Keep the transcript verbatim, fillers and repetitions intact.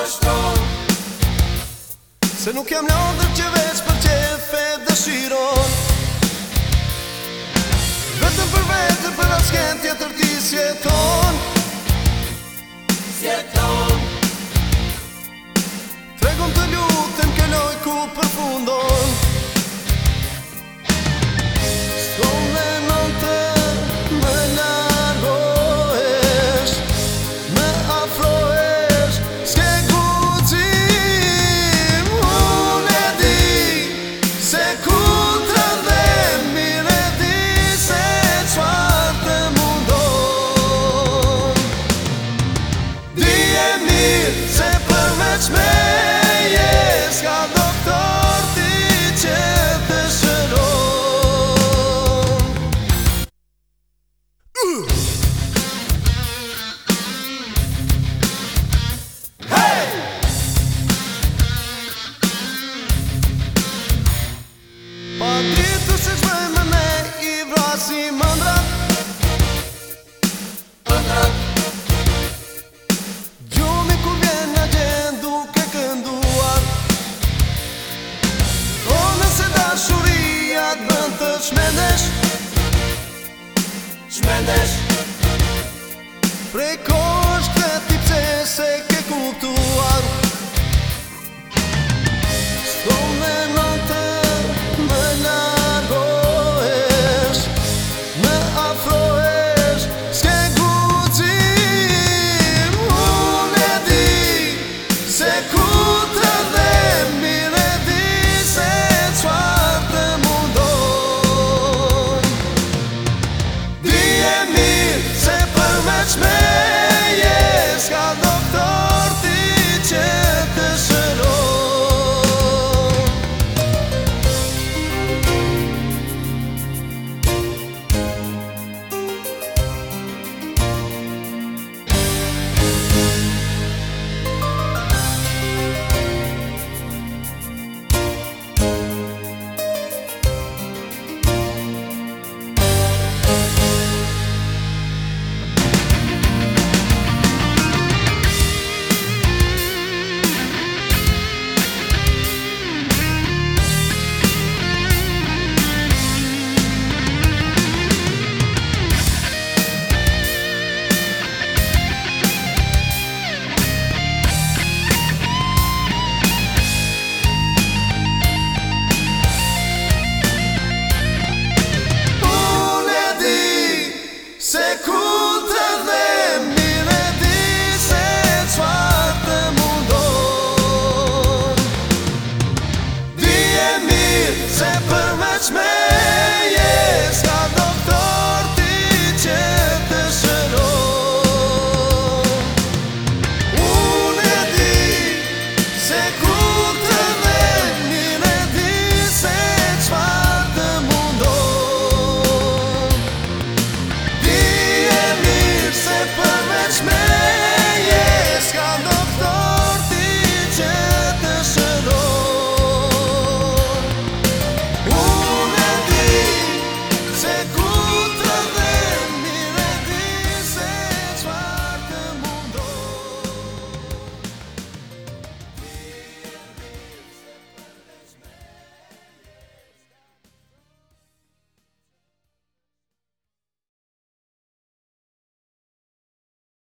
vazhdon. Se nuk jam lodhër që veç për qef e dëshiron. Vetëm për vetër për asken tjetër ti sjeton. Sjeton. Tregon të lutem ke loj ku përfundon. S'ko menon të më largohesh, më afrohesh, s'ke guxim. Unë e di se ku të dhem, mire di se çfarë të mundon. Di e mirë se përveç meje s'ka doktor ti që të shëron. Hey! Pa ditur se ç'bëjmë ne i vrasim ëndrat. Ëndrat. Gjumi kur vjen nga gjen duke kënduar. O nëse dashuria të bën të shmendesh, Shmendesh.